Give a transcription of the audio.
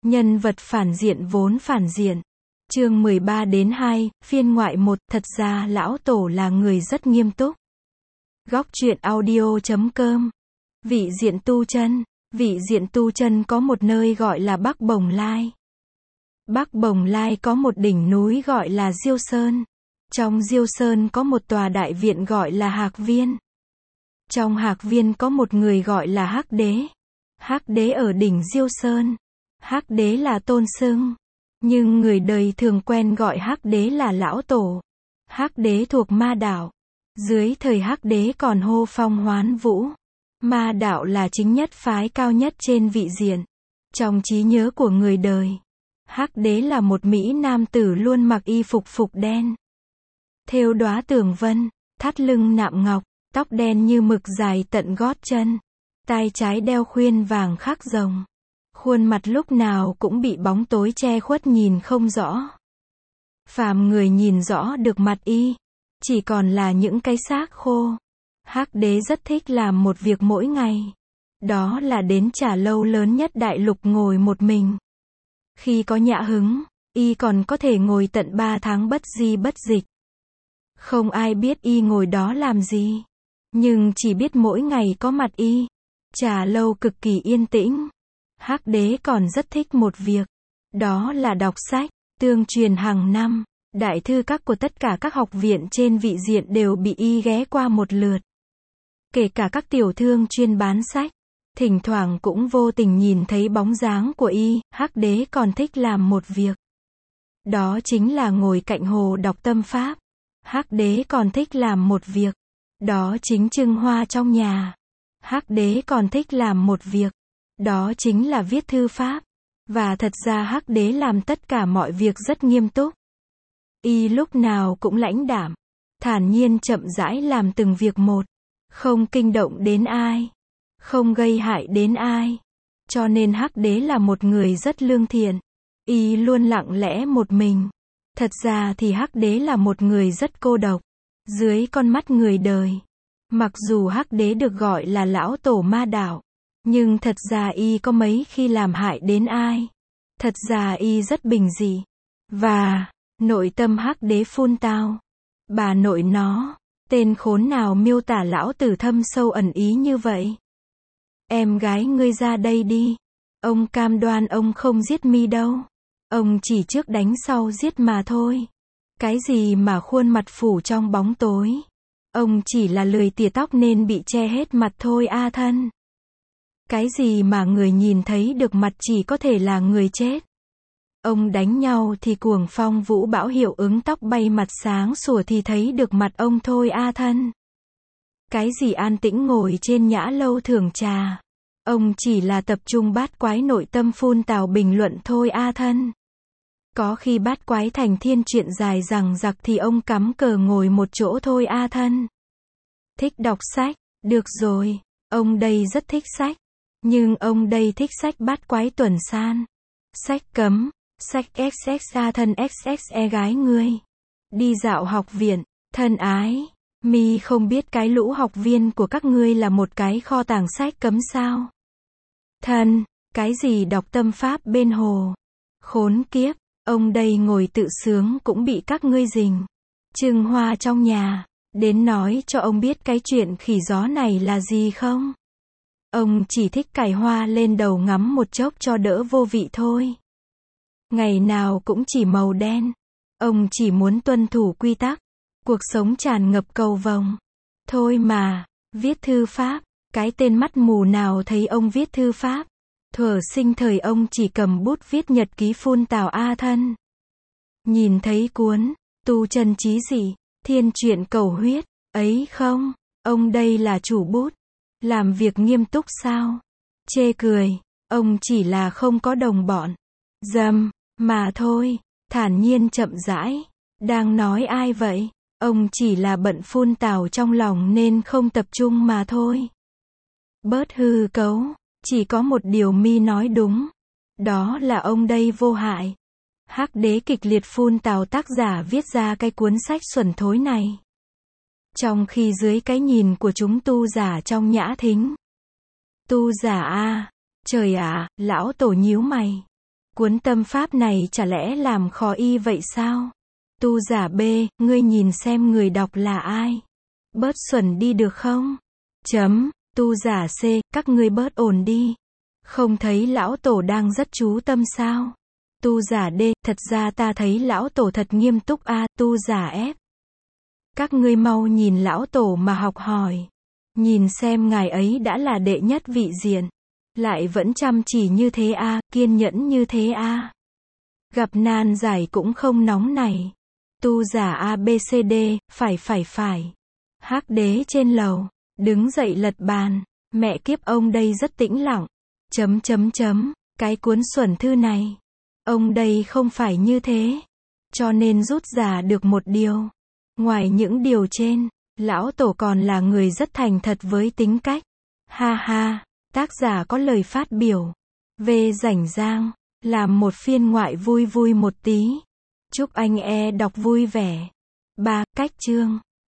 Nhân vật phản diện vốn phản diện. Chương 13 đến 2, phiên ngoại 1, thật ra lão tổ là người rất nghiêm túc. Góc truyện audio.com. Vị diện tu chân. Vị diện tu chân có một nơi gọi là Bắc Bồng Lai. Bắc Bồng Lai có một đỉnh núi gọi là Diêu Sơn. Trong Diêu Sơn có một tòa đại viện gọi là Hạc Viên. Trong Hạc Viên có một người gọi là Hắc Đế. Hắc Đế ở đỉnh Diêu Sơn. Hắc Đế là tôn xưng, nhưng người đời thường quen gọi Hắc Đế là lão tổ. Hắc Đế thuộc ma đạo. Dưới thời Hắc Đế còn hô phong hoán vũ. Ma đạo là chính nhất phái cao nhất trên vị diện. Trong trí nhớ của người đời, Hắc Đế là một mỹ nam tử luôn mặc y phục đen, thêu đóa tường vân, thắt lưng nạm ngọc, tóc đen như mực dài tận gót chân, tai trái đeo khuyên vàng khắc rồng. Khuôn mặt lúc nào cũng bị bóng tối che khuất nhìn không rõ. Phàm người nhìn rõ được mặt y, chỉ còn là những cái xác khô. Hắc Đế rất thích làm một việc mỗi ngày. Đó là đến trà lâu lớn nhất đại lục ngồi một mình. Khi có nhã hứng, y còn có thể ngồi tận 3 tháng bất di bất dịch. Không ai biết y ngồi đó làm gì. Nhưng chỉ biết mỗi ngày có mặt y. Trà lâu cực kỳ yên tĩnh. Hắc Đế còn rất thích một việc. Đó là đọc sách, tương truyền hàng năm. Đại thư các của tất cả các học viện trên vị diện đều bị y ghé qua một lượt. Kể cả các tiểu thương chuyên bán sách. Thỉnh thoảng cũng vô tình nhìn thấy bóng dáng của y. Hắc Đế còn thích làm một việc. Đó chính là ngồi cạnh hồ đọc tâm pháp. Hắc Đế còn thích làm một việc. Đó chính trưng hoa trong nhà. Hắc Đế còn thích làm một việc. Đó chính là viết thư pháp. Và thật ra Hắc Đế làm tất cả mọi việc rất nghiêm túc. Y lúc nào cũng lãnh đạm, thản nhiên chậm rãi làm từng việc một. Không kinh động đến ai. Không gây hại đến ai. Cho nên Hắc Đế là một người rất lương thiện. Y luôn lặng lẽ một mình. Thật ra thì Hắc Đế là một người rất cô độc. Dưới con mắt người đời. Mặc dù Hắc Đế được gọi là lão tổ ma đạo. Nhưng thật ra y có mấy khi làm hại đến ai. Thật ra y rất bình dị. Và, nội tâm Hắc Đế phun tao. Bà nội nó, tên khốn nào miêu tả lão tử thâm sâu ẩn ý như vậy. Em gái ngươi ra đây đi. Ông cam đoan ông không giết mi đâu. Ông chỉ trước đánh sau giết mà thôi. Cái gì mà khuôn mặt phủ trong bóng tối. Ông chỉ là lười tỉa tóc nên bị che hết mặt thôi a thân. Cái gì mà người nhìn thấy được mặt chỉ có thể là người chết. Ông đánh nhau thì cuồng phong vũ bão hiệu ứng tóc bay mặt sáng sủa thì thấy được mặt ông thôi a thân. Cái gì an tĩnh ngồi trên nhã lâu thưởng trà. Ông chỉ là tập trung bát quái nội tâm phun tào bình luận thôi a thân. Có khi bát quái thành thiên chuyện dài dằng dặc thì ông cắm cờ ngồi một chỗ thôi a thân. Thích đọc sách, được rồi, ông đây rất thích sách. Nhưng ông đây thích sách bát quái tuần san. Sách cấm, sách XXA thân XXE gái ngươi. Đi dạo học viện, thân ái. Mi không biết cái lũ học viên của các ngươi là một cái kho tàng sách cấm sao? Thân, cái gì đọc tâm pháp bên hồ. Khốn kiếp, ông đây ngồi tự sướng cũng bị các ngươi rình. Trưng hoa trong nhà, đến nói cho ông biết cái chuyện khỉ gió này là gì không? Ông chỉ thích cài hoa lên đầu ngắm một chốc cho đỡ vô vị thôi. Ngày nào cũng chỉ màu đen. Ông chỉ muốn tuân thủ quy tắc. Cuộc sống tràn ngập cầu vồng. Thôi mà, viết thư pháp. Cái tên mắt mù nào thấy ông viết thư pháp. Thuở sinh thời ông chỉ cầm bút viết nhật ký phun tào a thân. Nhìn thấy cuốn, tu chân chí dị, thiên truyện cầu huyết, ấy không, ông đây là chủ bút. Làm việc nghiêm túc sao? Chê cười, ông chỉ là không có đồng bọn. Dầm, mà thôi, thản nhiên chậm rãi. Đang nói ai vậy? Ông chỉ là bận phun tào trong lòng nên không tập trung mà thôi. Bớt hư cấu, chỉ có một điều mi nói đúng. Đó là ông đây vô hại. Hắc Đế kịch liệt phun tào tác giả viết ra cái cuốn sách xuẩn thối này. Trong khi dưới cái nhìn của chúng tu giả trong nhã thính. Tu giả a, trời ạ, lão tổ nhíu mày. Cuốn tâm pháp này chả lẽ làm khó y vậy sao? Tu giả B, ngươi nhìn xem người đọc là ai? Bớt xuẩn đi được không? Tu giả C, các ngươi bớt ồn đi. Không thấy lão tổ đang rất chú tâm sao? Tu giả D, thật ra ta thấy lão tổ thật nghiêm túc a. Tu giả F, các ngươi mau nhìn lão tổ mà học hỏi. Nhìn xem ngài ấy đã là đệ nhất vị diện, lại vẫn chăm chỉ như thế a, kiên nhẫn như thế a. Gặp nan giải cũng không nóng nảy. Tu giả ABCD, phải. Hắc đế trên lầu, đứng dậy lật bàn. Mẹ kiếp, ông đây rất tĩnh lặng. Cái cuốn xuẩn thư này, ông đây không phải như thế. Cho nên rút ra được một điều. Ngoài những điều trên, lão tổ còn là người rất thành thật với tính cách. Ha ha, tác giả có lời phát biểu. Về rảnh rang, làm một phiên ngoại vui vui một tí. Chúc anh đọc vui vẻ. 3. Cách chương.